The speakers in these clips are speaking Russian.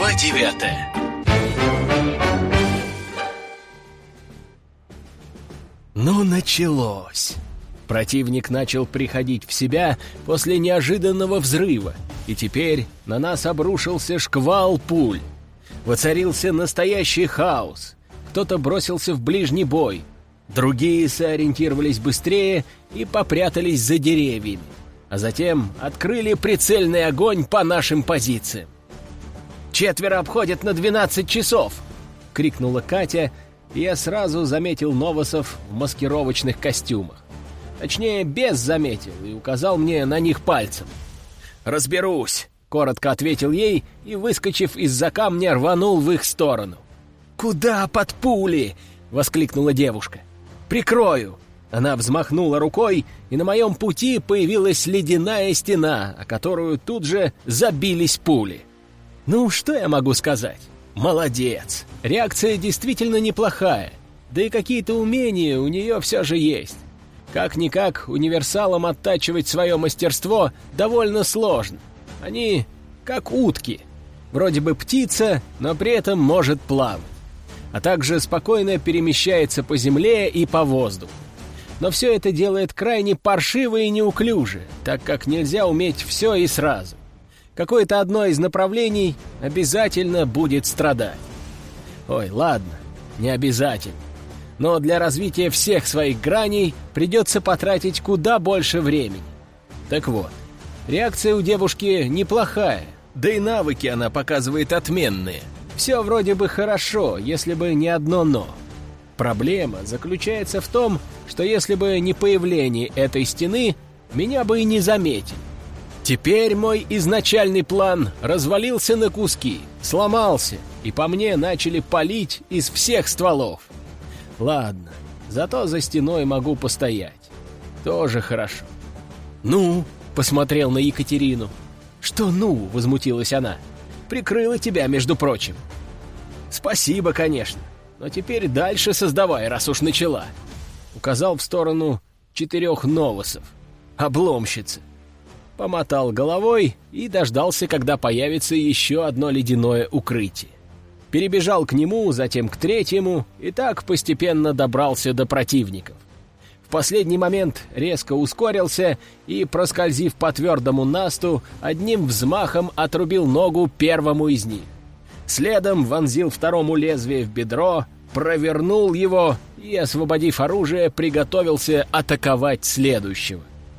Глава 9. Ну, началось. Противник начал приходить в себя после неожиданного взрыва, и теперь на нас обрушился шквал пуль. Воцарился настоящий хаос. Кто-то бросился в ближний бой, другие сориентировались быстрее и попрятались за деревьями, а затем открыли прицельный огонь по нашим позициям. «4 обходят на 12 часов!» — крикнула Катя, и я сразу заметил новосов в маскировочных костюмах. Точнее, бес заметил и указал мне на них пальцем. «Разберусь!» — коротко ответил ей и, выскочив из-за камня, рванул в их сторону. «Куда под пули?» — воскликнула девушка. «Прикрою!» Она взмахнула рукой, и на моем пути появилась ледяная стена, о которую тут же забились пули. Ну, что я могу сказать? Молодец! Реакция действительно неплохая, да и какие-то умения у нее все же есть. Как-никак универсалам оттачивать свое мастерство довольно сложно. Они как утки. Вроде бы птица, но при этом может плавать. А также спокойно перемещается по земле и по воздуху. Но все это делает крайне паршиво и неуклюже, так как нельзя уметь все и сразу. Какое-то одно из направлений обязательно будет страдать. Ой, ладно, не обязательно. Но для развития всех своих граней придется потратить куда больше времени. Так вот, реакция у девушки неплохая, да и навыки она показывает отменные. Все вроде бы хорошо, если бы не одно «но». Проблема заключается в том, что если бы не появление этой стены, меня бы и не заметили. Теперь мой изначальный план развалился на куски, сломался, и по мне начали палить из всех стволов. Ладно, зато за стеной могу постоять. Тоже хорошо. «Ну?» — посмотрел на Екатерину. «Что «ну?» — возмутилась она. «Прикрыла тебя, между прочим». «Спасибо, конечно, но теперь дальше создавай, раз уж начала». Указал в сторону 4 новосов. Обломщицы. Помотал головой и дождался, когда появится еще одно ледяное укрытие. Перебежал к нему, затем к 3-му, и так постепенно добрался до противников. В последний момент резко ускорился и, проскользив по твердому насту, одним взмахом отрубил ногу первому из них. Следом вонзил 2-му лезвие в бедро, провернул его и, освободив оружие, приготовился атаковать следующего.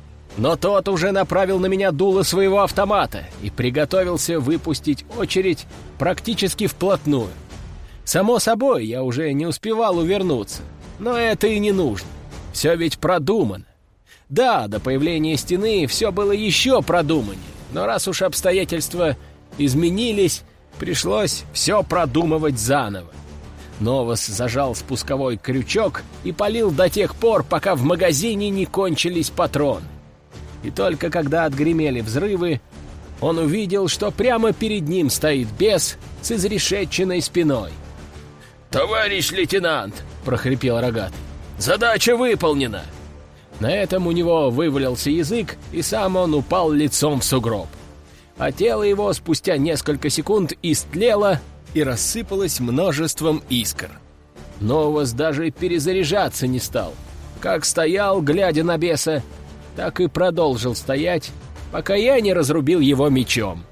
Но тот уже направил на меня дуло своего автомата и приготовился выпустить очередь практически вплотную. Само собой, я уже не успевал увернуться, но это и не нужно. Все ведь продумано. Да, до появления стены все было еще продуманнее, но раз уж обстоятельства изменились, пришлось все продумывать заново. Новос зажал спусковой крючок и палил до тех пор, пока в магазине не кончились патроны. И только когда отгремели взрывы, он увидел, что прямо перед ним стоит бес с изрешеченной спиной. «Товарищ лейтенант!» — прохрипел рогатый. «Задача выполнена!» На этом у него вывалился язык, и сам он упал лицом в сугроб. А тело его спустя несколько секунд истлело и рассыпалось множеством искр. Новос даже перезаряжаться не стал. Как стоял, глядя на беса, так и продолжил стоять, пока я не разрубил его мечом.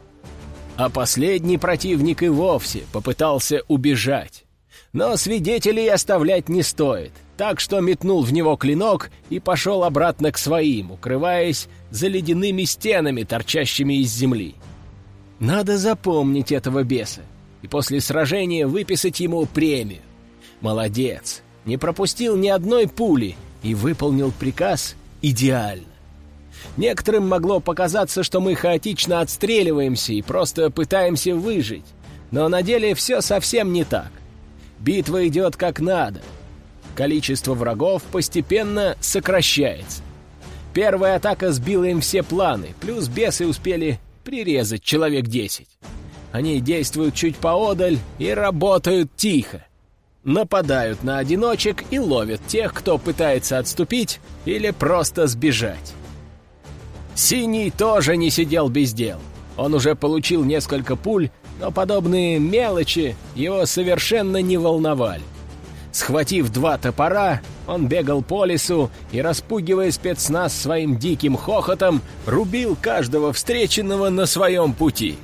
А последний противник и вовсе попытался убежать. Но свидетелей оставлять не стоит, так что метнул в него клинок и пошел обратно к своим, укрываясь за ледяными стенами, торчащими из земли. Надо запомнить этого беса и после сражения выписать ему премию. Молодец, не пропустил ни одной пули и выполнил приказ идеально. Некоторым могло показаться, что мы хаотично отстреливаемся и просто пытаемся выжить, но на деле все совсем не так. Битва идет как надо. Количество врагов постепенно сокращается. Первая атака сбила им все планы, плюс бесы успели прирезать человек 10. Они действуют чуть поодаль и работают тихо. Нападают на одиночек и ловят тех, кто пытается отступить или просто сбежать. Синий тоже не сидел без дел. Он уже получил несколько пуль но подобные мелочи его совершенно не волновали. Схватив 2 топора, он бегал по лесу и, распугивая спецназ своим диким хохотом, рубил каждого встреченного на своем пути.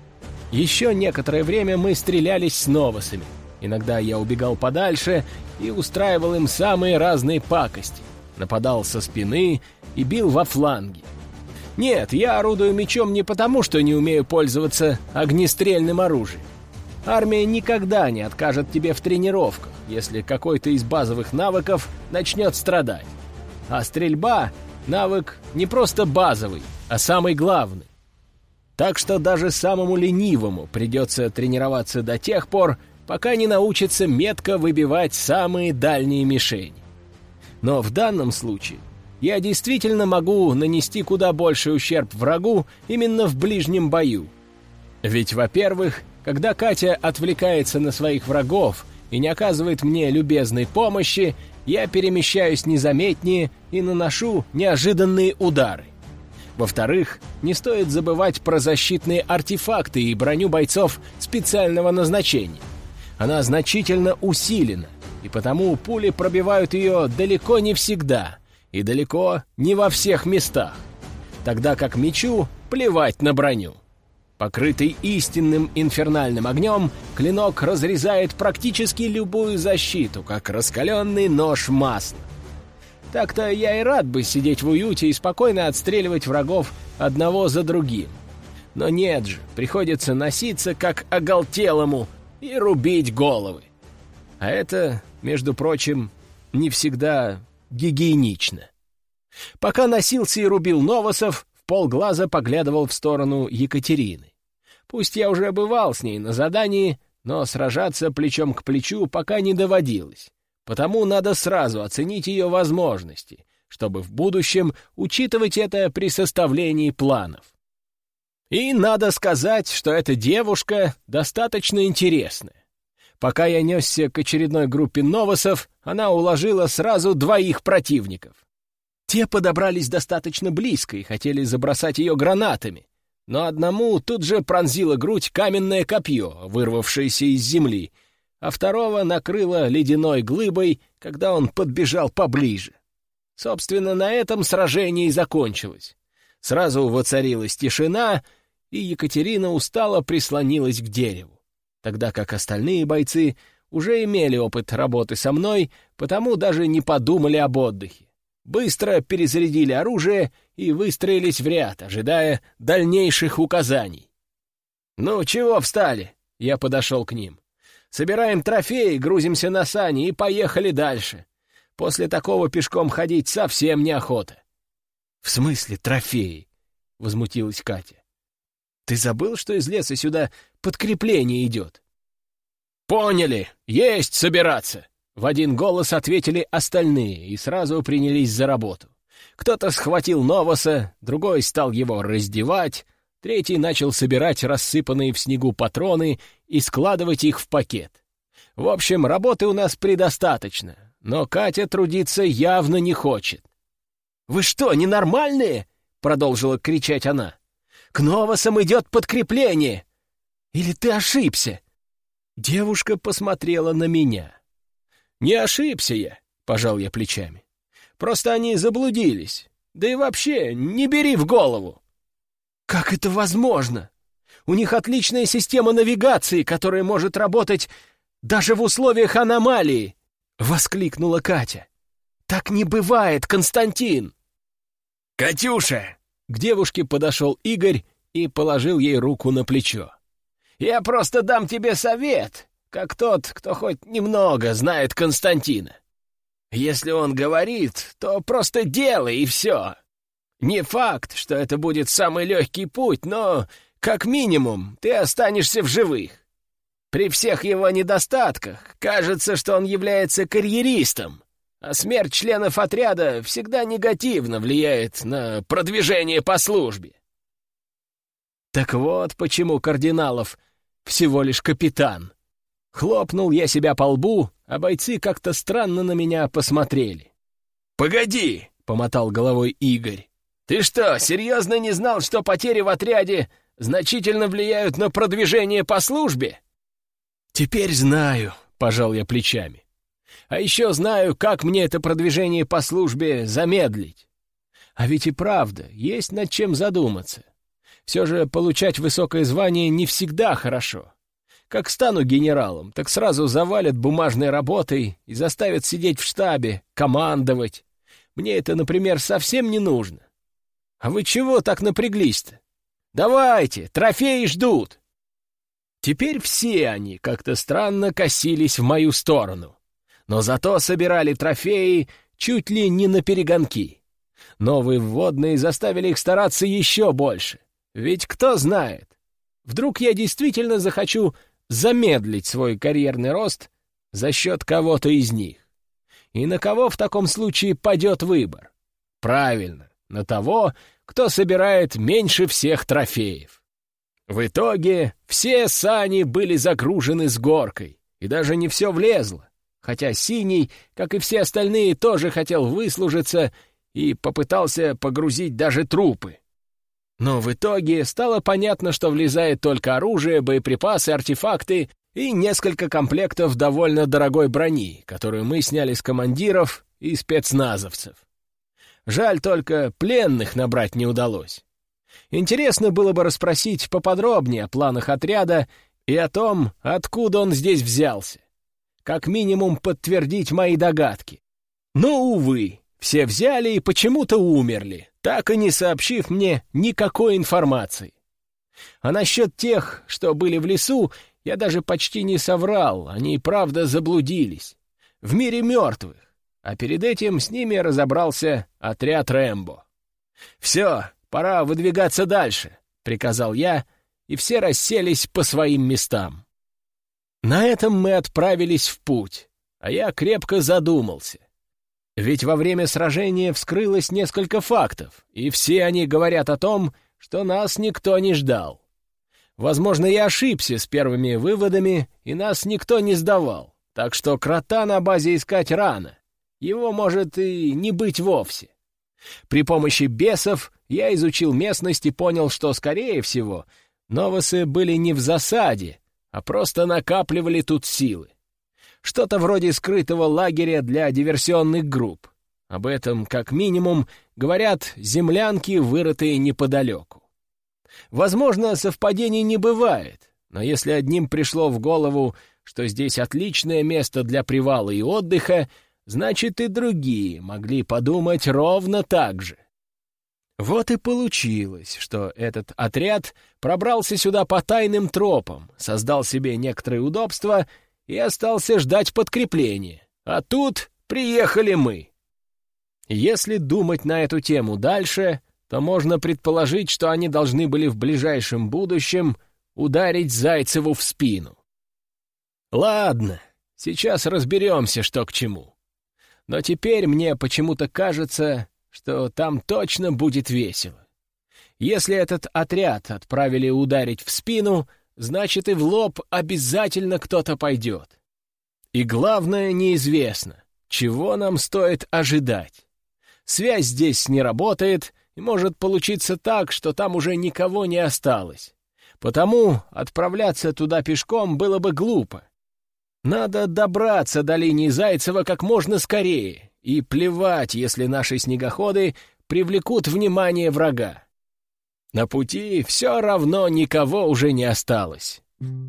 Еще некоторое время мы стрелялись с новосами. Иногда я убегал подальше и устраивал им самые разные пакости. Нападал со спины и бил во фланги. Нет, я орудую мечом не потому, что не умею пользоваться огнестрельным оружием. Армия никогда не откажет тебе в тренировках, если какой-то из базовых навыков начнет страдать. А стрельба — навык не просто базовый, а самый главный. Так что даже самому ленивому придется тренироваться до тех пор, пока не научится метко выбивать самые дальние мишени. Но в данном случае я действительно могу нанести куда больший ущерб врагу именно в ближнем бою. Ведь, во-первых, когда Катя отвлекается на своих врагов и не оказывает мне любезной помощи, я перемещаюсь незаметнее и наношу неожиданные удары. Во-вторых, не стоит забывать про защитные артефакты и броню бойцов специального назначения. Она значительно усилена, и потому пули пробивают ее далеко не всегда и далеко не во всех местах, тогда как мечу плевать на броню. Покрытый истинным инфернальным огнем, клинок разрезает практически любую защиту, как раскаленный нож масла. Так-то я и рад бы сидеть в уюте и спокойно отстреливать врагов одного за другим. Но нет же, приходится носиться как оголтелому и рубить головы. А это, между прочим, не всегда гигиенично. Пока носился и рубил новосов, в полглаза поглядывал в сторону Екатерины. Пусть я уже бывал с ней на задании, но сражаться плечом к плечу пока не доводилось. Потому надо сразу оценить ее возможности, чтобы в будущем учитывать это при составлении планов. И надо сказать, что эта девушка достаточно интересная. Пока я несся к очередной группе новосов, она уложила сразу 2 противников. Те подобрались достаточно близко и хотели забросать ее гранатами, но одному тут же пронзило грудь каменное копье, вырвавшееся из земли, а второго накрыло ледяной глыбой, когда он подбежал поближе. Собственно, на этом сражение и закончилось. Сразу воцарилась тишина, и Екатерина устало прислонилась к дереву, тогда как остальные бойцы уже имели опыт работы со мной, потому даже не подумали об отдыхе. Быстро перезарядили оружие и выстроились в ряд, ожидая дальнейших указаний. «Ну, чего встали?» — я подошел к ним. «Собираем трофеи, грузимся на сани и поехали дальше. После такого пешком ходить совсем неохота». «В смысле трофеи?» — возмутилась Катя. «Ты забыл, что из леса сюда подкрепление идет?» «Поняли, есть собираться!» В один голос ответили остальные и сразу принялись за работу. Кто-то схватил новоса, другой стал его раздевать, третий начал собирать рассыпанные в снегу патроны и складывать их в пакет. В общем, работы у нас предостаточно, но Катя трудиться явно не хочет. «Вы что, ненормальные?» — продолжила кричать она. «К новосам идет подкрепление! Или ты ошибся?» Девушка посмотрела на меня. «Не ошибся я», — пожал я плечами. «Просто они заблудились. Да и вообще, не бери в голову». «Как это возможно? У них отличная система навигации, которая может работать даже в условиях аномалии!» — воскликнула Катя. «Так не бывает, Константин!» «Катюша!» — к девушке подошел Игорь и положил ей руку на плечо. «Я просто дам тебе совет, как тот, кто хоть немного знает Константина. Если он говорит, то просто делай, и все. Не факт, что это будет самый легкий путь, но, как минимум, ты останешься в живых. При всех его недостатках кажется, что он является карьеристом, а смерть членов отряда всегда негативно влияет на продвижение по службе». Так вот почему Кардиналов всего лишь капитан. Хлопнул я себя по лбу, а бойцы как-то странно на меня посмотрели. «Погоди!» — помотал головой Игорь. «Ты что, серьезно не знал, что потери в отряде значительно влияют на продвижение по службе?» «Теперь знаю», — пожал я плечами. «А еще знаю, как мне это продвижение по службе замедлить. А ведь и правда, есть над чем задуматься. Все же получать высокое звание не всегда хорошо. Как стану генералом, так сразу завалят бумажной работой и заставят сидеть в штабе, командовать. Мне это, например, совсем не нужно. А вы чего так напряглись-то? Давайте, трофеи ждут!» Теперь все они как-то странно косились в мою сторону. Но зато собирали трофеи чуть ли не наперегонки. Новые вводные заставили их стараться еще больше. Ведь кто знает, вдруг я действительно захочу замедлить свой карьерный рост за счет кого-то из них. И на кого в таком случае падет выбор? Правильно, на того, кто собирает меньше всех трофеев. В итоге все сани были загружены с горкой, и даже не все влезло, хотя Синий, как и все остальные, тоже хотел выслужиться и попытался погрузить даже трупы. Но в итоге стало понятно, что влезает только оружие, боеприпасы, артефакты и несколько комплектов довольно дорогой брони, которую мы сняли с командиров и спецназовцев. Жаль только, пленных набрать не удалось. Интересно было бы расспросить поподробнее о планах отряда и о том, откуда он здесь взялся. Как минимум подтвердить мои догадки. Но, увы, все взяли и почему-то умерли, так и не сообщив мне никакой информации. А насчет тех, что были в лесу, я даже почти не соврал, они и правда заблудились. В мире мертвых. А перед этим с ними разобрался отряд Рэмбо. «Все, пора выдвигаться дальше», — приказал я, и все расселись по своим местам. На этом мы отправились в путь, а я крепко задумался. Ведь во время сражения вскрылось несколько фактов, и все они говорят о том, что нас никто не ждал. Возможно, я ошибся с первыми выводами, и нас никто не сдавал, так что крота на базе искать рано. Его может и не быть вовсе. При помощи бесов я изучил местность и понял, что, скорее всего, новосы были не в засаде, а просто накапливали тут силы. Что-то вроде скрытого лагеря для диверсионных групп. Об этом, как минимум, говорят землянки, вырытые неподалеку. Возможно, совпадений не бывает, но если одним пришло в голову, что здесь отличное место для привала и отдыха, значит, и другие могли подумать ровно так же. Вот и получилось, что этот отряд пробрался сюда по тайным тропам, создал себе некоторые удобства и остался ждать подкрепления. А тут приехали мы. Если думать на эту тему дальше, то можно предположить, что они должны были в ближайшем будущем ударить Зайцеву в спину. Ладно, сейчас разберемся, что к чему. Но теперь мне почему-то кажется, что там точно будет весело. Если этот отряд отправили ударить в спину, значит и в лоб обязательно кто-то пойдет. И главное, неизвестно, чего нам стоит ожидать. Связь здесь не работает, и может получиться так, что там уже никого не осталось. Потому отправляться туда пешком было бы глупо. Надо добраться до линии Зайцева как можно скорее, и плевать, если наши снегоходы привлекут внимание врага. На пути все равно никого уже не осталось.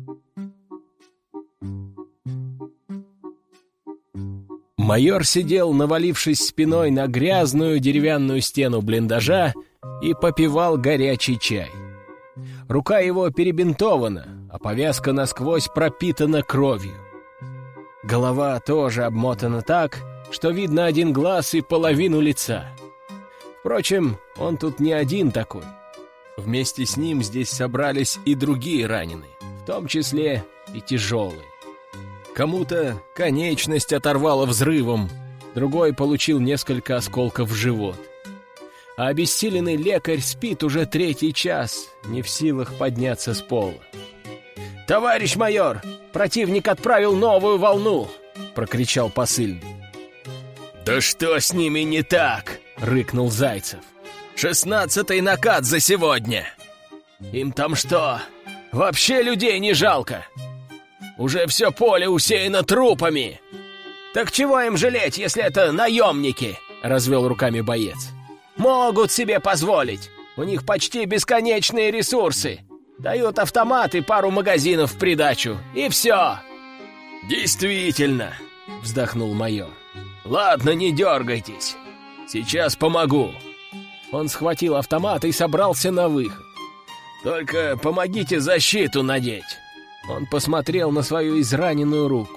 Майор сидел, навалившись спиной на грязную деревянную стену блиндажа, и попивал горячий чай. Рука его перебинтована, а повязка насквозь пропитана кровью. Голова тоже обмотана так, что видно один глаз и половину лица. Впрочем, он тут не один такой. Вместе с ним здесь собрались и другие раненые, в том числе и тяжелые. Кому-то конечность оторвало взрывом, другой получил несколько осколков в живот. А обессиленный лекарь спит уже 3-й час, не в силах подняться с пола. «Товарищ майор, противник отправил новую волну!» — прокричал посыльный. «Да что с ними не так?» — рыкнул Зайцев. «16-й накат за сегодня!» Им там что, вообще людей не жалко? Уже все поле усеяно трупами. Так чего им жалеть, если это наемники? Развел руками боец. Могут себе позволить. У них почти бесконечные ресурсы. Дают автомат и пару магазинов в придачу. И все. Действительно, вздохнул майор. Ладно, не дергайтесь. Сейчас помогу. Он схватил автомат и собрался на выход. Только помогите защиту надеть. Он посмотрел на свою израненную руку.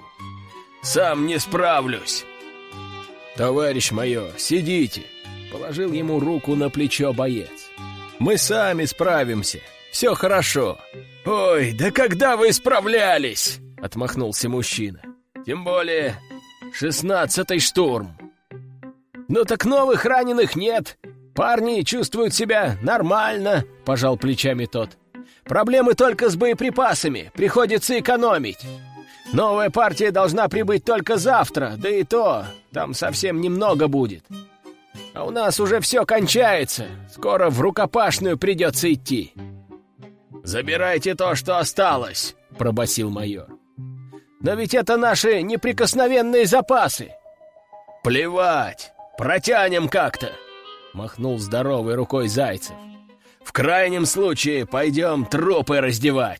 Сам не справлюсь. Товарищ майор, сидите. Положил ему руку на плечо боец. Мы сами справимся. Все хорошо. Ой, да когда вы справлялись? Отмахнулся мужчина. Тем более 16-й штурм. Ну так новых раненых нет. Парни чувствуют себя нормально, пожал плечами тот. Проблемы только с боеприпасами, приходится экономить. Новая партия должна прибыть только завтра, да и то, там совсем немного будет. А у нас уже все кончается, скоро в рукопашную придется идти. «Забирайте то, что осталось», — пробасил майор. «Но ведь это наши неприкосновенные запасы». «Плевать, протянем как-то», — махнул здоровой рукой Зайцев. «В крайнем случае пойдем трупы раздевать».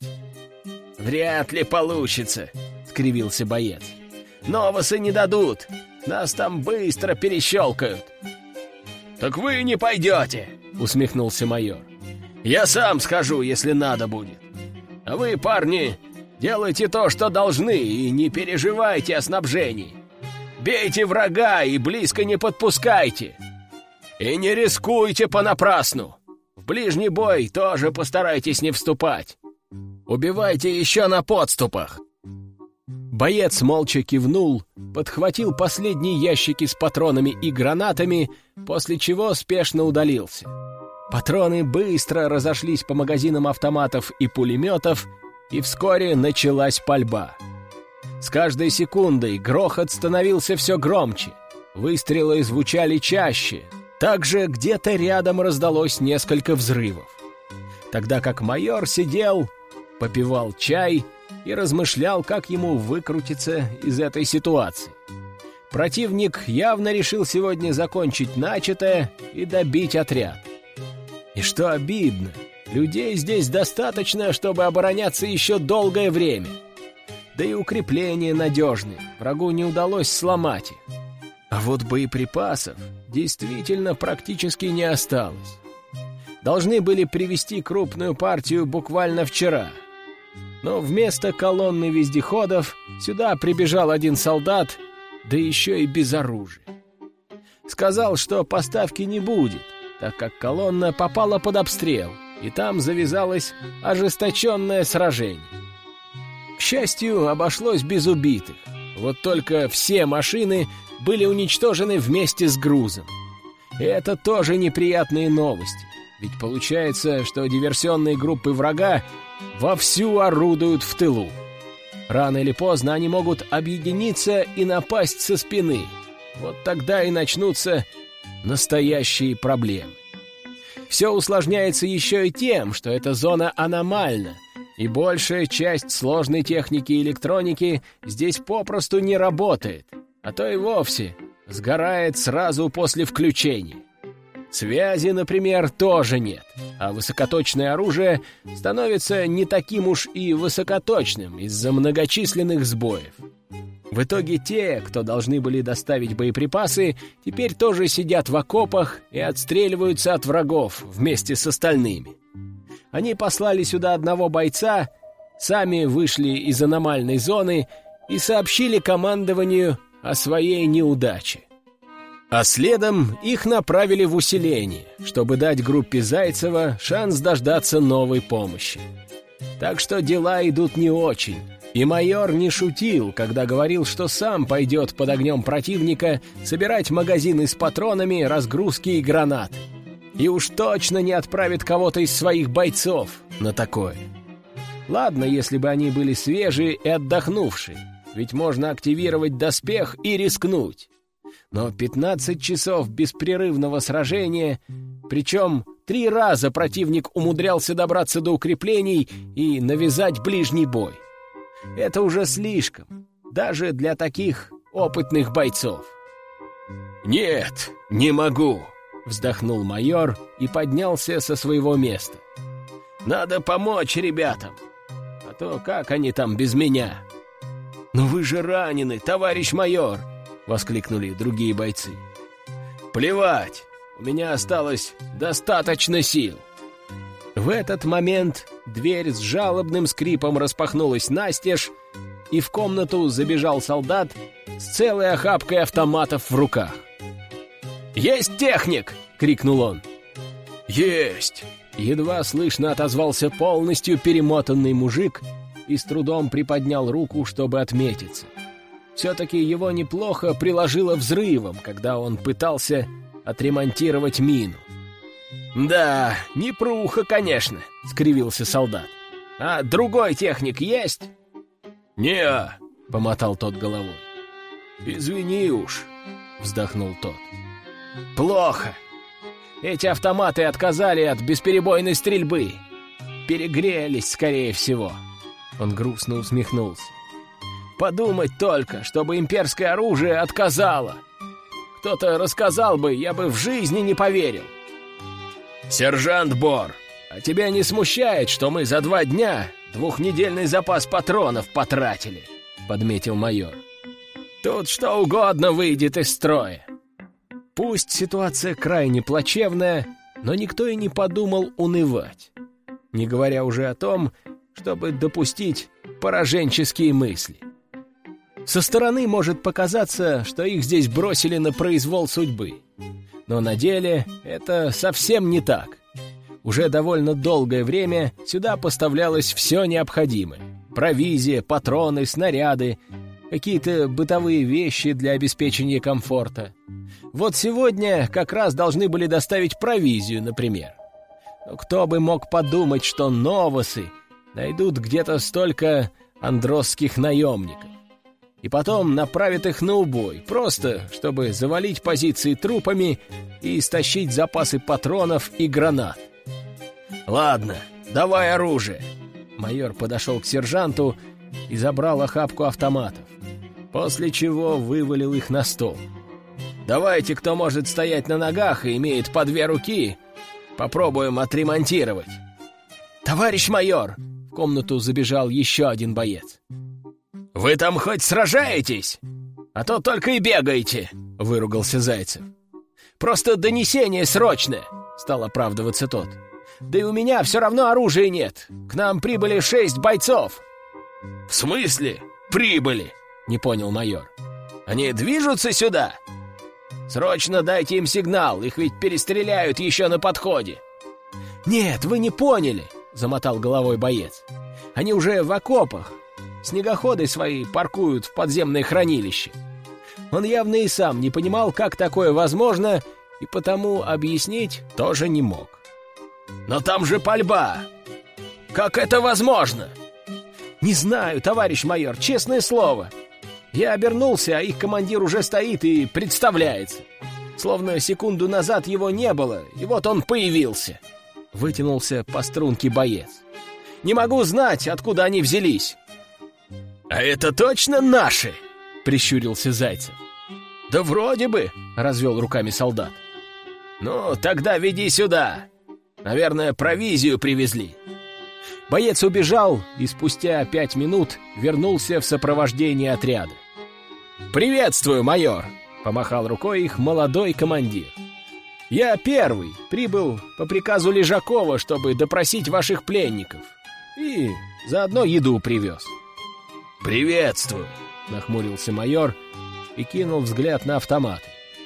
«Вряд ли получится», — скривился боец. «Новосы не дадут, нас там быстро перещелкают». «Так вы не пойдете», — усмехнулся майор. «Я сам схожу, если надо будет. А вы, парни, делайте то, что должны, и не переживайте о снабжении. Бейте врага и близко не подпускайте. И не рискуйте понапрасну. В ближний бой тоже постарайтесь не вступать. Убивайте еще на подступах». Боец молча кивнул, подхватил последние ящики с патронами и гранатами, после чего спешно удалился. Патроны быстро разошлись по магазинам автоматов и пулеметов, и вскоре началась пальба. С каждой секундой грохот становился все громче, выстрелы звучали чаще, также где-то рядом раздалось несколько взрывов. Тогда как майор сидел, попивал чай и размышлял, как ему выкрутиться из этой ситуации. Противник явно решил сегодня закончить начатое и добить отряд. И что обидно, людей здесь достаточно, чтобы обороняться еще долгое время. Да и укрепления надежные, врагу не удалось сломать их. А вот боеприпасов действительно практически не осталось. Должны были привезти крупную партию буквально вчера. Но вместо колонны вездеходов сюда прибежал один солдат, да еще и без оружия. Сказал, что поставки не будет, так как колонна попала под обстрел, и там завязалось ожесточенное сражение. К счастью, обошлось без убитых. Вот только все машины были уничтожены вместе с грузом. И это тоже неприятные новости, ведь получается, что диверсионные группы врага вовсю орудуют в тылу. Рано или поздно они могут объединиться и напасть со спины. Вот тогда и начнутся настоящие проблемы. Все усложняется еще и тем, что эта зона аномальна, и большая часть сложной техники и электроники здесь попросту не работает, а то и вовсе сгорает сразу после включения. Связи, например, тоже нет, а высокоточное оружие становится не таким уж и высокоточным из-за многочисленных сбоев. В итоге те, кто должны были доставить боеприпасы, теперь тоже сидят в окопах и отстреливаются от врагов вместе с остальными. Они послали сюда одного бойца, сами вышли из аномальной зоны и сообщили командованию о своей неудаче. А следом их направили в усиление, чтобы дать группе Зайцева шанс дождаться новой помощи. Так что дела идут не очень. И майор не шутил, когда говорил, что сам пойдет под огнем противника собирать магазины с патронами, разгрузки и гранаты. И уж точно не отправит кого-то из своих бойцов на такое. Ладно, если бы они были свежие и отдохнувшие, ведь можно активировать доспех и рискнуть. Но 15 часов беспрерывного сражения, причем 3 раза противник умудрялся добраться до укреплений и навязать ближний бой. Это уже слишком, даже для таких опытных бойцов. «Нет, не могу», — вздохнул майор и поднялся со своего места. «Надо помочь ребятам, а то как они там без меня?» «Но вы же ранены, товарищ майор!» — воскликнули другие бойцы. «Плевать, у меня осталось достаточно сил». В этот момент дверь с жалобным скрипом распахнулась настежь, и в комнату забежал солдат с целой охапкой автоматов в руках. «Есть техник!» — крикнул он. «Есть!» — едва слышно отозвался полностью перемотанный мужик и с трудом приподнял руку, чтобы отметиться. Все-таки его неплохо приложило взрывом, когда он пытался отремонтировать мину. «Да, непруха, конечно», — скривился солдат. «А другой техник есть?» «Не-а», — помотал тот головой. «Извини уж», — вздохнул тот. «Плохо. Эти автоматы отказали от бесперебойной стрельбы. Перегрелись, скорее всего». Он грустно усмехнулся. «Подумать только, чтобы имперское оружие отказало. Кто-то рассказал бы, я бы в жизни не поверил». «Сержант Бор, а тебя не смущает, что мы за 2 дня 2-недельный запас патронов потратили?» — подметил майор. «Тут что угодно выйдет из строя». Пусть ситуация крайне плачевная, но никто и не подумал унывать. Не говоря уже о том, чтобы допустить пораженческие мысли. Со стороны может показаться, что их здесь бросили на произвол судьбы. Но на деле это совсем не так. Уже довольно долгое время сюда поставлялось все необходимое. Провизия, патроны, снаряды, какие-то бытовые вещи для обеспечения комфорта. Вот сегодня как раз должны были доставить провизию, например. Но кто бы мог подумать, что новосы найдут где-то столько андросских наемников. И потом направят их на убой, просто чтобы завалить позиции трупами и истощить запасы патронов и гранат. «Ладно, давай оружие!» Майор подошел к сержанту и забрал охапку автоматов, после чего вывалил их на стол. «Давайте, кто может стоять на ногах и имеет по 2 руки, попробуем отремонтировать». «Товарищ майор!» — в комнату забежал еще один боец. «Вы там хоть сражаетесь? А то только и бегаете!» — выругался Зайцев. «Просто донесение срочное!» — стал оправдываться тот. «Да и у меня все равно оружия нет. К нам прибыли 6 бойцов». «В смысле прибыли?» — не понял майор. «Они движутся сюда? Срочно дайте им сигнал, их ведь перестреляют еще на подходе». «Нет, вы не поняли!» — замотал головой боец. «Они уже в окопах. Снегоходы свои паркуют в подземное хранилище». Он явно и сам не понимал, как такое возможно, и потому объяснить тоже не мог. «Но там же пальба! Как это возможно?» «Не знаю, товарищ майор, честное слово. Я обернулся, а их командир уже стоит и представляется. Словно секунду назад его не было, и вот он появился». Вытянулся по струнке боец. «Не могу знать, откуда они взялись». «А это точно наши?» — прищурился Зайцев. «Да вроде бы», — развел руками солдат. «Ну, тогда веди сюда. Наверное, провизию привезли». Боец убежал и спустя 5 минут вернулся в сопровождении отряда. «Приветствую, майор!» — помахал рукой их молодой командир. «Я первый прибыл по приказу Лежакова, чтобы допросить ваших пленников. И заодно еду привез». «Приветствую!» — нахмурился майор и кинул взгляд на автоматы.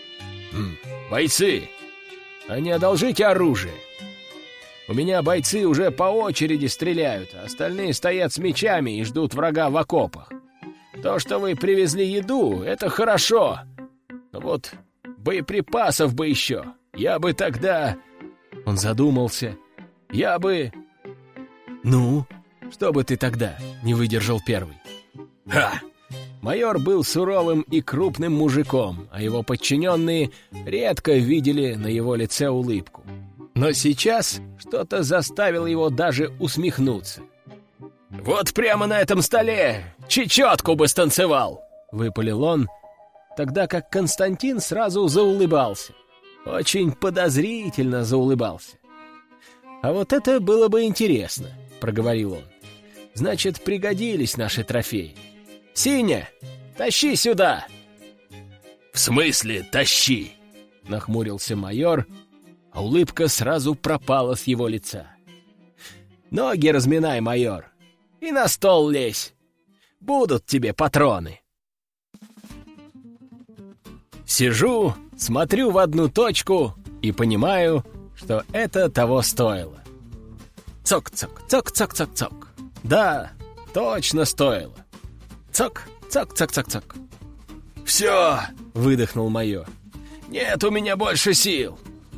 «Бойцы, а не одолжите оружие? У меня бойцы уже по очереди стреляют, а остальные стоят с мечами и ждут врага в окопах. То, что вы привезли еду, это хорошо. Но вот боеприпасов бы еще. Я бы тогда...» Он задумался. «Я бы...» «Ну, что бы ты тогда?» — не выдержал первый. «Ха!» Майор был суровым и крупным мужиком, а его подчиненные редко видели на его лице улыбку. Но сейчас что-то заставило его даже усмехнуться. «Вот прямо на этом столе чечетку бы станцевал!» — выпалил он, тогда как Константин сразу заулыбался. Очень подозрительно заулыбался. «А вот это было бы интересно», — проговорил он. «Значит, пригодились наши трофеи. Синя, тащи сюда!» «В смысле тащи?» — нахмурился майор, а улыбка сразу пропала с его лица. «Ноги разминай, майор, и на стол лезь. Будут тебе патроны». Сижу, смотрю в одну точку и понимаю, что это того стоило. Цок-цок, цок-цок-цок-цок. Да, точно стоило. Цок, цок-цок-цок-цок. «Все!» — выдохнул майор. «Нет у меня больше сил!»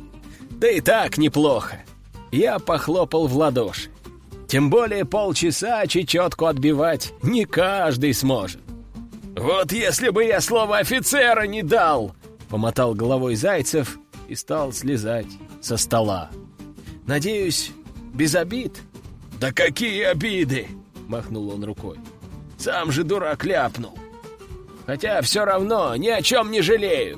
«Да и так неплохо!» Я похлопал в ладоши. Тем более полчаса чечетку отбивать не каждый сможет. «Вот если бы я слово офицера не дал!» — помотал головой Зайцев и стал слезать со стола. «Надеюсь, без обид?» «Да какие обиды!» — махнул он рукой. «Сам же дурак ляпнул. Хотя все равно ни о чем не жалею.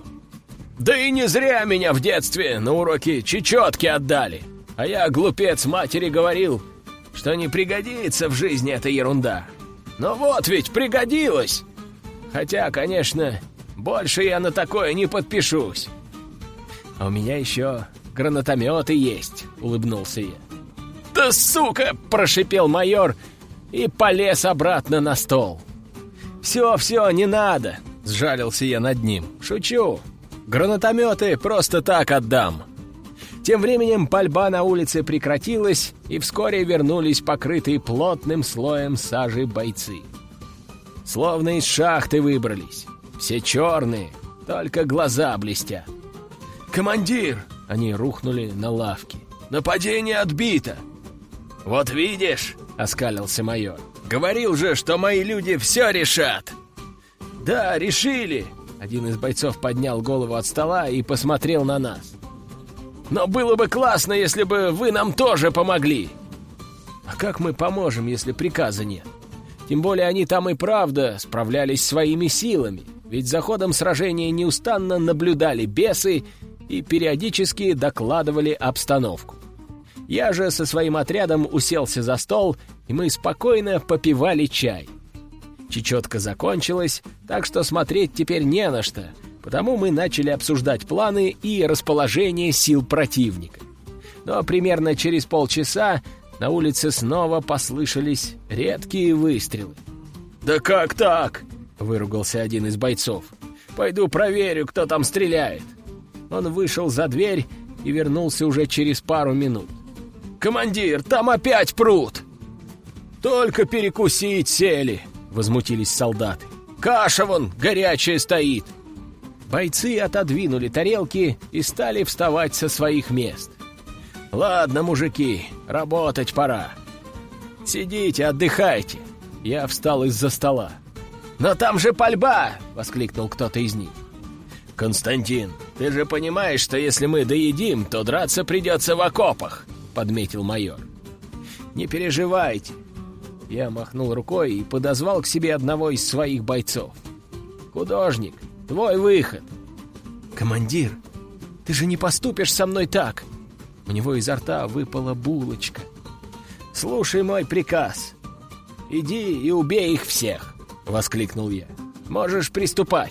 Да и не зря меня в детстве на уроки чечетки отдали. А я, глупец, матери говорил, что не пригодится в жизни эта ерунда. Но вот ведь пригодилась! Хотя, конечно, больше я на такое не подпишусь. А у меня еще гранатометы есть», — улыбнулся я. «Да сука!» — прошипел майор и полез обратно на стол. «Все, не надо!» — сжалился я над ним. «Шучу! Гранатометы просто так отдам!» Тем временем пальба на улице прекратилась, и вскоре вернулись покрытые плотным слоем сажи бойцы. Словно из шахты выбрались. Все черные, только глаза блестят. «Командир!» — они рухнули на лавки. «Нападение отбито!» «Вот видишь!» — оскалился майор. «Говорил же, что мои люди все решат!» «Да, решили!» — один из бойцов поднял голову от стола и посмотрел на нас. «Но было бы классно, если бы вы нам тоже помогли!» «А как мы поможем, если приказа нет? Тем более они там и правда справлялись своими силами, ведь за ходом сражения неустанно наблюдали бесы и периодически докладывали обстановку. Я же со своим отрядом уселся за стол, и мы спокойно попивали чай. Чечетка закончилась, так что смотреть теперь не на что, потому мы начали обсуждать планы и расположение сил противника. Но примерно через полчаса на улице снова послышались редкие выстрелы. «Да как так?» — выругался один из бойцов. «Пойду проверю, кто там стреляет». Он вышел за дверь и вернулся уже через пару минут. «Командир, там опять прут!» «Только перекусить сели!» — возмутились солдаты. «Каша вон горячая стоит!» Бойцы отодвинули тарелки и стали вставать со своих мест. «Ладно, мужики, работать пора. Сидите, отдыхайте!» Я встал из-за стола. «Но там же пальба!» — воскликнул кто-то из них. «Константин, ты же понимаешь, что если мы доедим, то драться придется в окопах!» — подметил майор. «Не переживайте!» Я махнул рукой и подозвал к себе одного из своих бойцов. «Художник, твой выход!» «Командир, ты же не поступишь со мной так!» У него изо рта выпала булочка. «Слушай мой приказ. Иди и убей их всех!» — воскликнул я. «Можешь приступать!»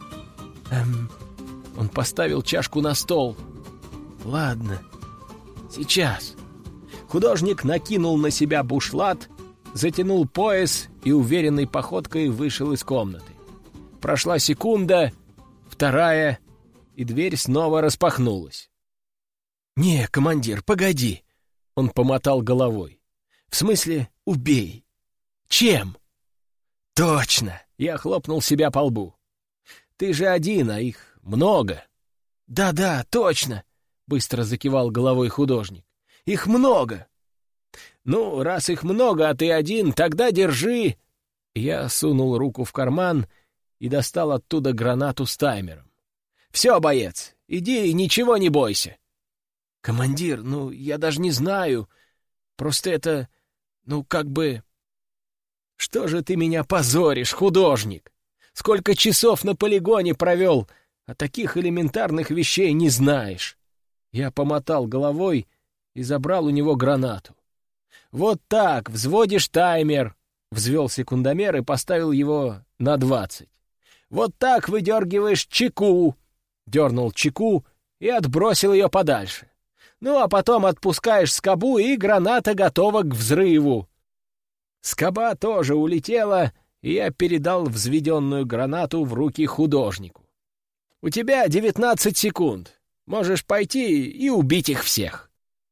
Он поставил чашку на стол. «Ладно, сейчас». Художник накинул на себя бушлат, затянул пояс и уверенной походкой вышел из комнаты. Прошла секунда, вторая, и дверь снова распахнулась. «Не, командир, погоди!» Он помотал головой. «В смысле, убей! Чем?» «Точно!» Я хлопнул себя по лбу. «Ты же один, а их много!» «Да-да, точно!» Быстро закивал головой художник. «Их много!» «Ну, раз их много, а ты один, тогда держи!» Я сунул руку в карман и достал оттуда гранату с таймером. «Все, боец, иди и ничего не бойся!» «Командир, я даже не знаю. Просто это, как бы...» «Что же ты меня позоришь, художник? Сколько часов на полигоне провел, а таких элементарных вещей не знаешь!» Я помотал головой и забрал у него гранату. «Вот так, взводишь таймер», — взвел секундомер и поставил его на 20. «Вот так выдергиваешь чеку», — дернул чеку и отбросил ее подальше. А потом отпускаешь скобу, и граната готова к взрыву. Скоба тоже улетела, и я передал взведенную гранату в руки художнику. «У тебя 19 секунд. Можешь пойти и убить их всех».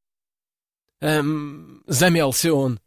Замялся он.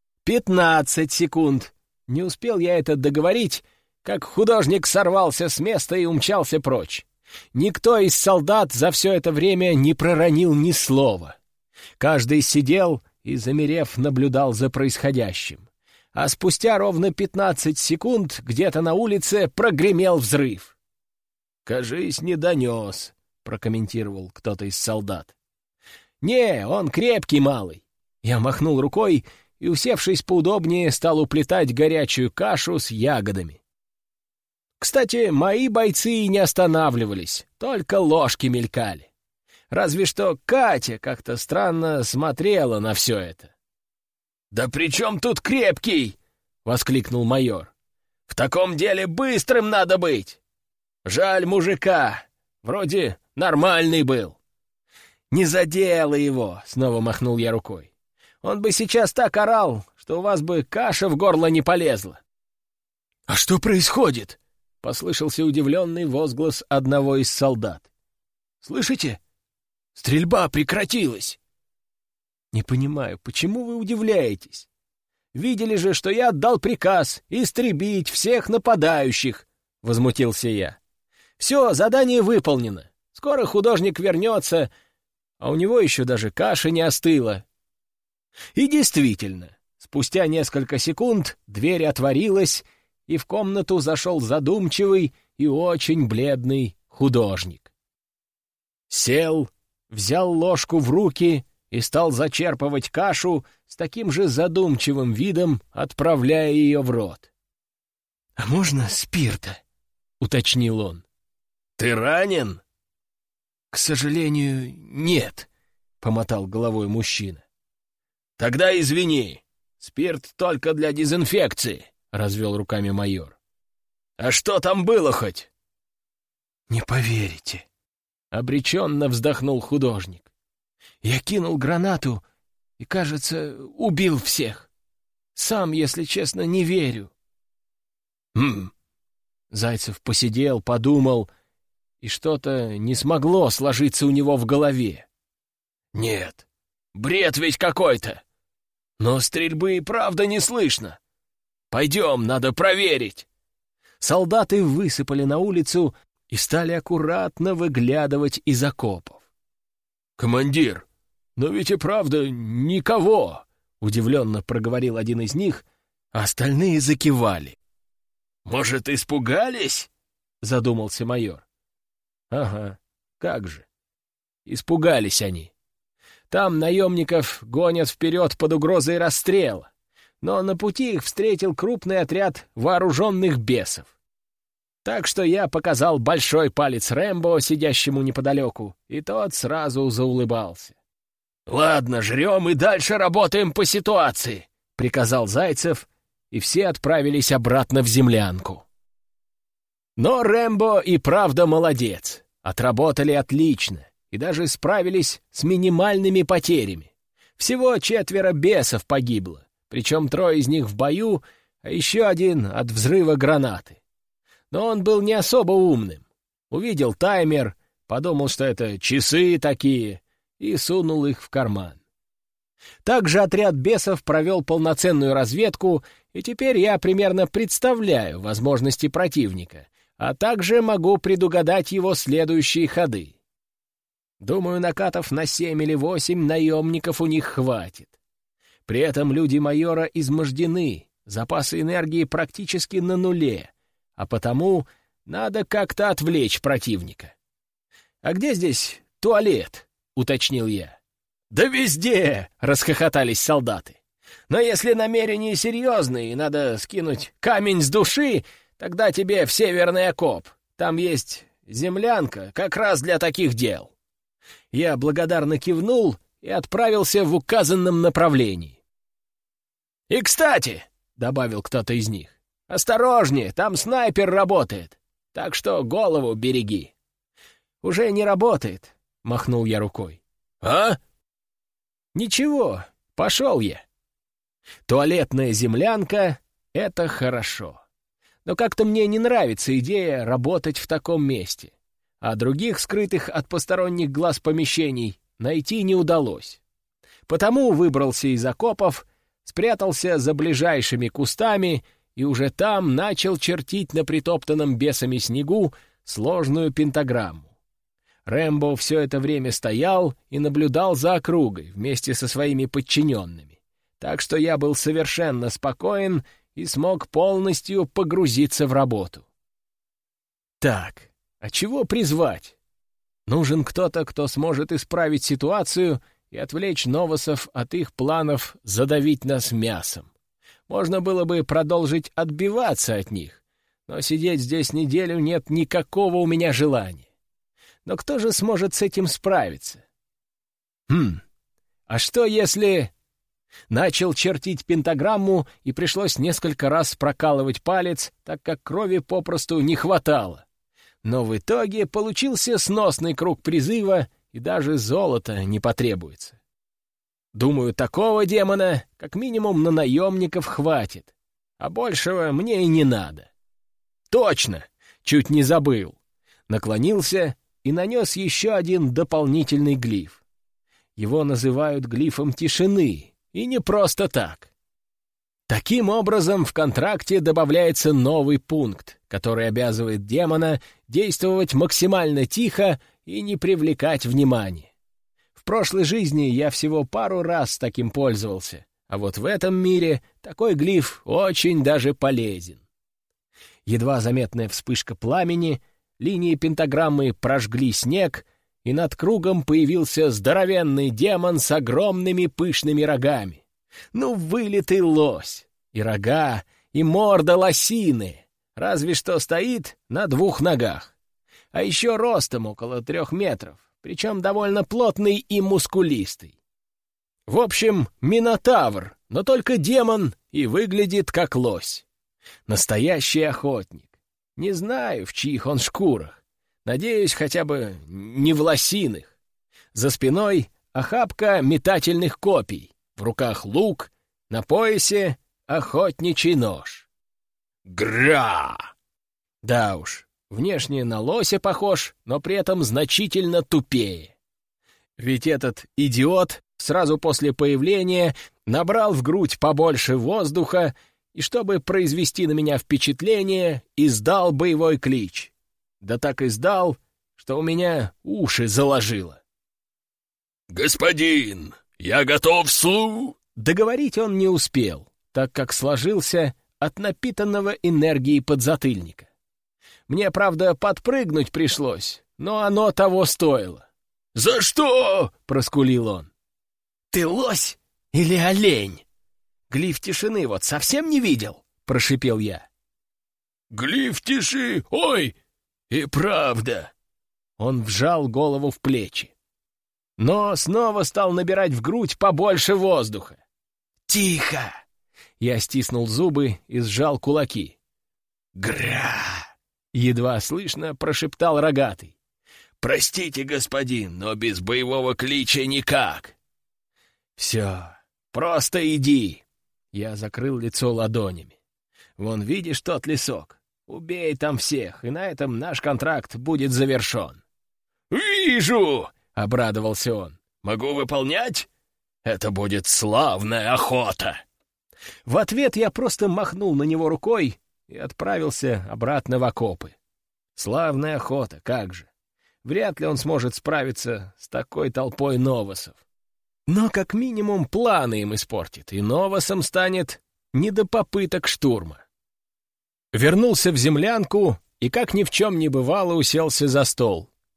15 секунд. Не успел я это договорить, как художник сорвался с места и умчался прочь. Никто из солдат за все это время не проронил ни слова. Каждый сидел и, замерев, наблюдал за происходящим. А спустя ровно 15 секунд где-то на улице прогремел взрыв. «Кажись, не донес», — прокомментировал кто-то из солдат. «Не, он крепкий малый». Я махнул рукой и, усевшись поудобнее, стал уплетать горячую кашу с ягодами. Кстати, мои бойцы и не останавливались, только ложки мелькали. Разве что Катя как-то странно смотрела на все это. «Да при чем тут крепкий?» — воскликнул майор. «В таком деле быстрым надо быть. Жаль мужика, вроде нормальный был». «Не задело его», — снова махнул я рукой. «Он бы сейчас так орал, что у вас бы каша в горло не полезла». «А что происходит?» — послышался удивленный возглас одного из солдат. «Слышите? Стрельба прекратилась!» «Не понимаю, почему вы удивляетесь? Видели же, что я отдал приказ истребить всех нападающих!» — возмутился я. «Все, задание выполнено. Скоро художник вернется, а у него еще даже каша не остыла». И действительно, спустя несколько секунд дверь отворилась, и в комнату зашел задумчивый и очень бледный художник. Сел, взял ложку в руки и стал зачерпывать кашу с таким же задумчивым видом, отправляя ее в рот. «А можно спирта?» — уточнил он. «Ты ранен?» «К сожалению, нет», — помотал головой мужчина. «Тогда извини, спирт только для дезинфекции», — развел руками майор. «А что там было хоть?» «Не поверите», — обреченно вздохнул художник. «Я кинул гранату и, кажется, убил всех. Сам, если честно, не верю». Зайцев посидел, подумал, и что-то не смогло сложиться у него в голове. «Нет, бред ведь какой-то. Но стрельбы и правда не слышно. Пойдем, надо проверить». Солдаты высыпали на улицу и стали аккуратно выглядывать из окопов. «Командир, но ведь и правда никого!» — удивленно проговорил один из них, а остальные закивали. «Может, испугались?» — задумался майор. «Ага, как же. Испугались они. Там наемников гонят вперед под угрозой расстрела, но на пути их встретил крупный отряд вооруженных бесов. Так что я показал большой палец Рэмбо, сидящему неподалеку, и тот сразу заулыбался. «Ладно, жрем и дальше работаем по ситуации», — приказал Зайцев, и все отправились обратно в землянку. Но Рэмбо и правда молодец. Отработали отлично и даже справились с минимальными потерями. Всего 4 бесов погибло, причем 3 из них в бою, а еще 1 от взрыва гранаты. Но он был не особо умным. Увидел таймер, подумал, что это часы такие, и сунул их в карман. Также отряд бесов провел полноценную разведку, и теперь я примерно представляю возможности противника, а также могу предугадать его следующие ходы. Думаю, накатов на 7 или 8 наемников у них хватит. При этом люди майора измождены, запасы энергии практически на нуле, а потому надо как-то отвлечь противника. «А где здесь туалет?» — уточнил я. «Да везде!» — расхохотались солдаты. «Но если намерения серьезные и надо скинуть камень с души, тогда тебе в Северный окоп. Там есть землянка как раз для таких дел». Я благодарно кивнул и отправился в указанном направлении. «И, кстати», — добавил кто-то из них, — «осторожнее, там снайпер работает, так что голову береги». «Уже не работает», — махнул я рукой. «А?» «Ничего, пошел я». Туалетная землянка — это хорошо. Но как-то мне не нравится идея работать в таком месте, а других скрытых от посторонних глаз помещений найти не удалось. Потому выбрался из окопов, спрятался за ближайшими кустами и уже там начал чертить на притоптанном бесами снегу сложную пентаграмму. Рэмбо все это время стоял и наблюдал за округой вместе со своими подчиненными, так что я был совершенно спокоен и смог полностью погрузиться в работу. Так, а чего призвать? Нужен кто-то, кто сможет исправить ситуацию и отвлечь новосов от их планов задавить нас мясом. Можно было бы продолжить отбиваться от них, но сидеть здесь неделю нет никакого у меня желания. Но кто же сможет с этим справиться? А что если... Начал чертить пентаграмму, и пришлось несколько раз прокалывать палец, так как крови попросту не хватало. Но в итоге получился сносный круг призыва, и даже золота не потребуется. Думаю, такого демона как минимум на наемников хватит, а большего мне и не надо. Точно! Чуть не забыл. Наклонился и нанес еще один дополнительный глиф. Его называют глифом тишины, и не просто так. Таким образом, в контракте добавляется новый пункт, который обязывает демона действовать максимально тихо и не привлекать внимания. В прошлой жизни я всего пару раз таким пользовался, а вот в этом мире такой глиф очень даже полезен. Едва заметная вспышка пламени, линии пентаграммы прожгли снег, и над кругом появился здоровенный демон с огромными пышными рогами. Ну, вылитый лось! И рога, и морда лосины, разве что стоит на 2 ногах. А еще ростом около 3 метров, причем довольно плотный и мускулистый. В общем, минотавр, но только демон и выглядит как лось. Настоящий охотник. Не знаю, в чьих он шкурах. Надеюсь, хотя бы не в лосиных. За спиной охапка метательных копий, в руках лук, на поясе охотничий нож. Гра! Да уж, внешне на лося похож, но при этом значительно тупее. Ведь этот идиот сразу после появления набрал в грудь побольше воздуха и, чтобы произвести на меня впечатление, издал боевой клич. Да так издал, что у меня уши заложило. «Господин, я готов Договорить он не успел, так как сложился от напитанного энергией подзатыльника. Мне, правда, подпрыгнуть пришлось, но оно того стоило. «За что?» — проскулил он. «Ты лось или олень? Глиф тишины вот совсем не видел?» — прошипел я. «Глиф тиши! Ой! И правда!» Он вжал голову в плечи, но снова стал набирать в грудь побольше воздуха. «Тихо!» Я стиснул зубы и сжал кулаки. «Гра!» — едва слышно прошептал рогатый. «Простите, господин, но без боевого клича никак». «Все, просто иди!» Я закрыл лицо ладонями. «Вон, видишь тот лесок? Убей там всех, и на этом наш контракт будет завершен». «Вижу!» — обрадовался он. «Могу выполнять? Это будет славная охота!» В ответ я просто махнул на него рукой и отправился обратно в окопы. Славная охота, как же! Вряд ли он сможет справиться с такой толпой новосов. Но как минимум планы им испортит, и новосом станет не до попыток штурма. Вернулся в землянку и, как ни в чем не бывало, уселся за стол.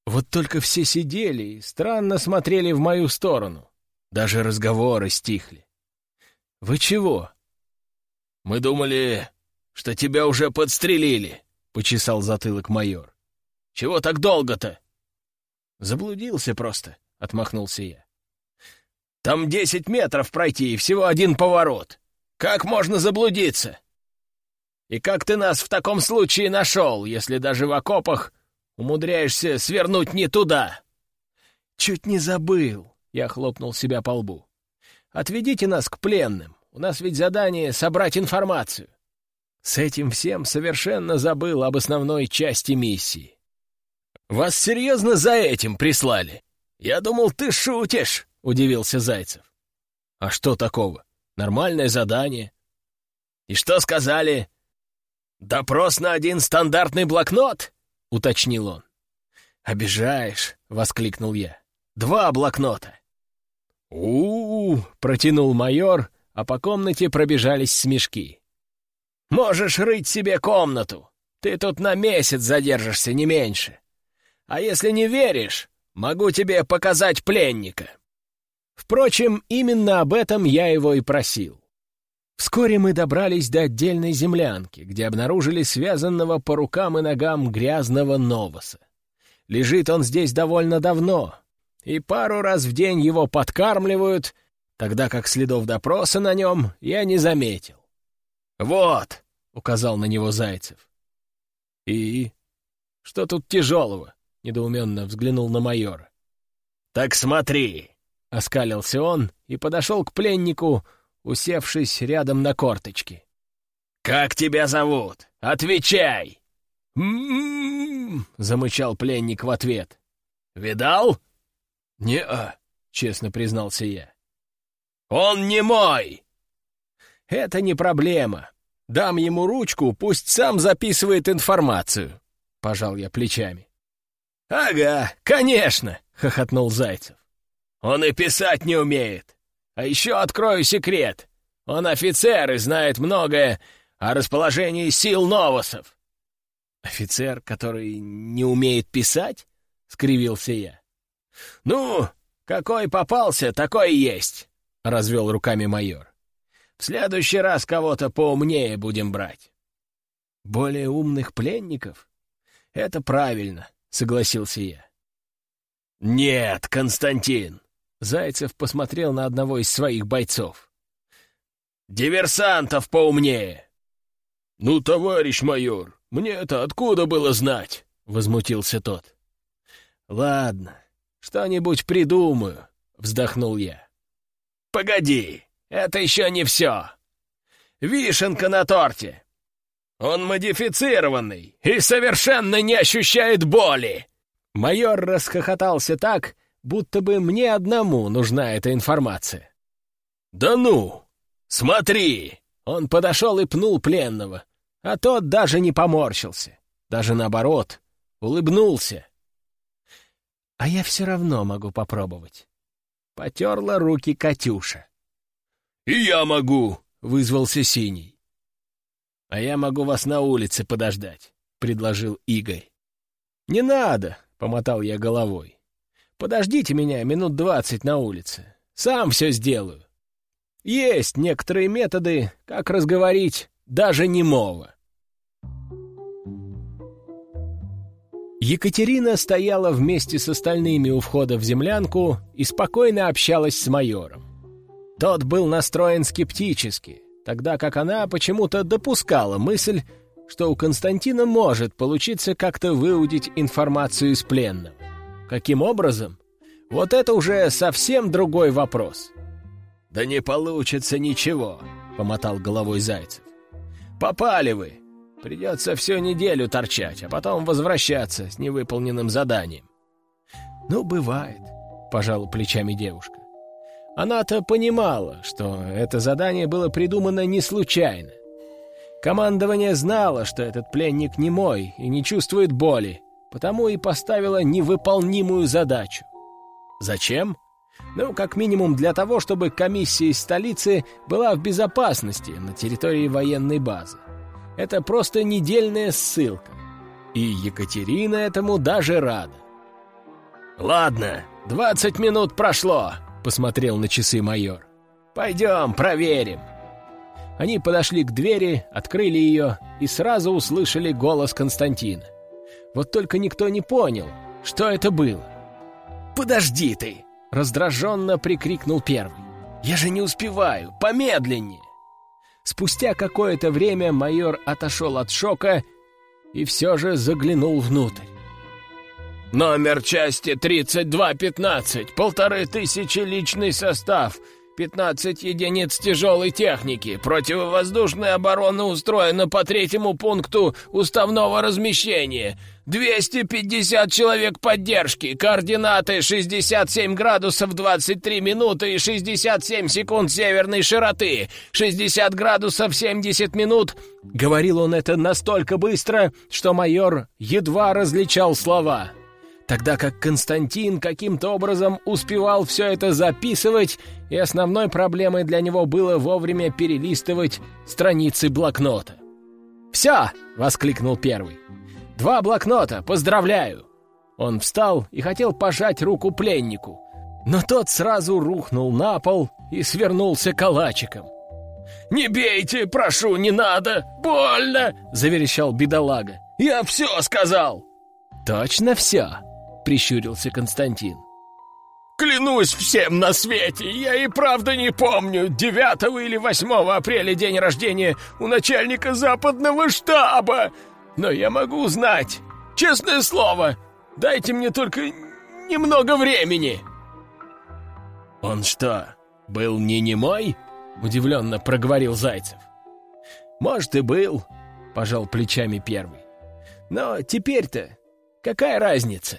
Вот только все сидели и странно смотрели в мою сторону. Даже разговоры стихли. «Вы чего?» «Мы думали, что тебя уже подстрелили», — почесал затылок майор. «Чего так долго-то?» «Заблудился просто», — отмахнулся я. «Там 10 метров пройти и всего один поворот. Как можно заблудиться? И как ты нас в таком случае нашел, если даже в окопах умудряешься свернуть не туда?» «Чуть не забыл», — я хлопнул себя по лбу. «Отведите нас к пленным. У нас ведь задание — собрать информацию». С этим всем совершенно забыл об основной части миссии. «Вас серьезно за этим прислали? Я думал, ты шутишь», — удивился Зайцев. «А что такого? Нормальное задание». «И что сказали? Допрос на один стандартный блокнот?» — уточнил он. «Обижаешь», — воскликнул я. «2 блокнота». Протянул майор, а по комнате пробежались смешки. «Можешь рыть себе комнату. Ты тут на месяц задержишься, не меньше. А если не веришь, могу тебе показать пленника». Впрочем, именно об этом я его и просил. Вскоре мы добрались до отдельной землянки, где обнаружили связанного по рукам и ногам грязного новоса. Лежит он здесь довольно давно, и пару раз в день его подкармливают, тогда как следов допроса на нем я не заметил. «Вот», — указал на него Зайцев. «И? Что тут тяжелого?» — недоуменно взглянул на майора. «Так смотри», — оскалился он и подошел к пленнику, усевшись рядом на корточки. «Как тебя зовут? Отвечай!» замычал пленник в ответ. «Видал?» «Не-а», — честно признался я. «Он не мой!» «Это не проблема. Дам ему ручку, пусть сам записывает информацию», — пожал я плечами. «Ага, конечно!» — хохотнул Зайцев. «Он и писать не умеет. А еще открою секрет. Он офицер и знает многое о расположении сил новосов». «Офицер, который не умеет писать?» — скривился я. «Ну, какой попался, такой и есть», — развел руками майор. «В следующий раз кого-то поумнее будем брать». «Более умных пленников? Это правильно», — согласился я. «Нет, Константин», — Зайцев посмотрел на одного из своих бойцов. «Диверсантов поумнее». «Ну, товарищ майор, мне это откуда было знать?» — возмутился тот. «Ладно, что-нибудь придумаю», — вздохнул я. «Погоди, это еще не все. Вишенка на торте. Он модифицированный и совершенно не ощущает боли». Майор расхохотался так, будто бы мне одному нужна эта информация. «Да ну! Смотри!» Он подошел и пнул пленного, а тот даже не поморщился. Даже наоборот, улыбнулся. «А я все равно могу попробовать». Потерла руки Катюша. «И я могу!» — вызвался Синий. «А я могу вас на улице подождать», — предложил Игорь. «Не надо», — помотал я головой. «Подождите меня минут 20 на улице. Сам все сделаю. Есть некоторые методы, как разговорить даже немого». Екатерина стояла вместе с остальными у входа в землянку и спокойно общалась с майором. Тот был настроен скептически, тогда как она почему-то допускала мысль, что у Константина может получиться как-то выудить информацию из пленного. Каким образом? Вот это уже совсем другой вопрос. «Да не получится ничего», — помотал головой Зайцев. «Попали вы. Придется всю неделю торчать, а потом возвращаться с невыполненным заданием». «Ну, бывает», — пожала плечами девушка. Она-то понимала, что это задание было придумано не случайно. Командование знало, что этот пленник немой и не чувствует боли, потому и поставило невыполнимую задачу. Зачем? Ну, как минимум для того, чтобы комиссия из столицы была в безопасности на территории военной базы. Это просто недельная ссылка. И Екатерина этому даже рада. «Ладно, 20 минут прошло», — посмотрел на часы майор. «Пойдем, проверим». Они подошли к двери, открыли ее и сразу услышали голос Константина. Вот только никто не понял, что это было. «Подожди ты!» — раздраженно прикрикнул первый. «Я же не успеваю! Помедленнее!» Спустя какое-то время майор отошел от шока и все же заглянул внутрь. «Номер части 3215, 1500 личный состав, 15 единиц тяжелой техники, противовоздушная оборона устроена по 3-му пункту уставного размещения, 250 человек поддержки, координаты 67 градусов 23 минуты и 67 секунд северной широты, 60 градусов 70 минут». Говорил он это настолько быстро, что майор едва различал слова. Тогда как Константин каким-то образом успевал все это записывать, и основной проблемой для него было вовремя перелистывать страницы блокнота. «Все!» — воскликнул первый. «2 блокнота! Поздравляю!» Он встал и хотел пожать руку пленнику, но тот сразу рухнул на пол и свернулся калачиком. «Не бейте, прошу, не надо! Больно!» — заверещал бедолага. «Я все сказал!» «Точно все?» — прищурился Константин. «Клянусь всем на свете, я и правда не помню, 9 или 8 апреля день рождения у начальника западного штаба. Но я могу узнать, честное слово, дайте мне только немного времени». «Он что, был не немой?» — удивленно проговорил Зайцев. «Может, и был», — пожал плечами первый. «Но теперь-то какая разница?»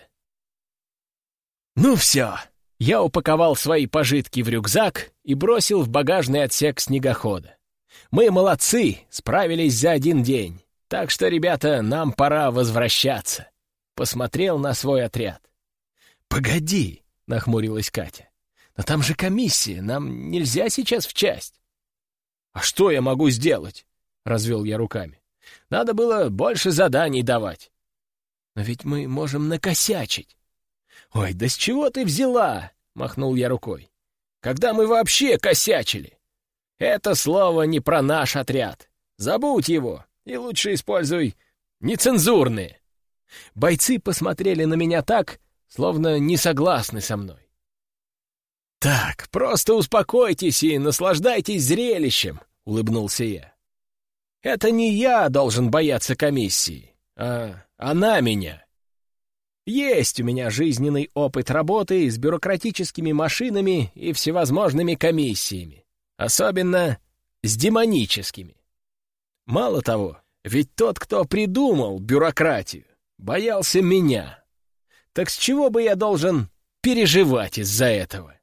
«Ну все!» Я упаковал свои пожитки в рюкзак и бросил в багажный отсек снегохода. «Мы молодцы, справились за 1 день. Так что, ребята, нам пора возвращаться». Посмотрел на свой отряд. «Погоди!» — нахмурилась Катя. «Но там же комиссия, нам нельзя сейчас в часть». «А что я могу сделать?» — развел я руками. «Надо было больше заданий давать». «Но ведь мы можем накосячить». «Ой, да с чего ты взяла?» — махнул я рукой. «Когда мы вообще косячили? Это слово не про наш отряд. Забудь его и лучше используй нецензурные». Бойцы посмотрели на меня так, словно не согласны со мной. «Так, просто успокойтесь и наслаждайтесь зрелищем», — улыбнулся я. «Это не я должен бояться комиссии, а она меня. Есть у меня жизненный опыт работы с бюрократическими машинами и всевозможными комиссиями, особенно с демоническими. Мало того, ведь тот, кто придумал бюрократию, боялся меня. Так с чего бы я должен переживать из-за этого?»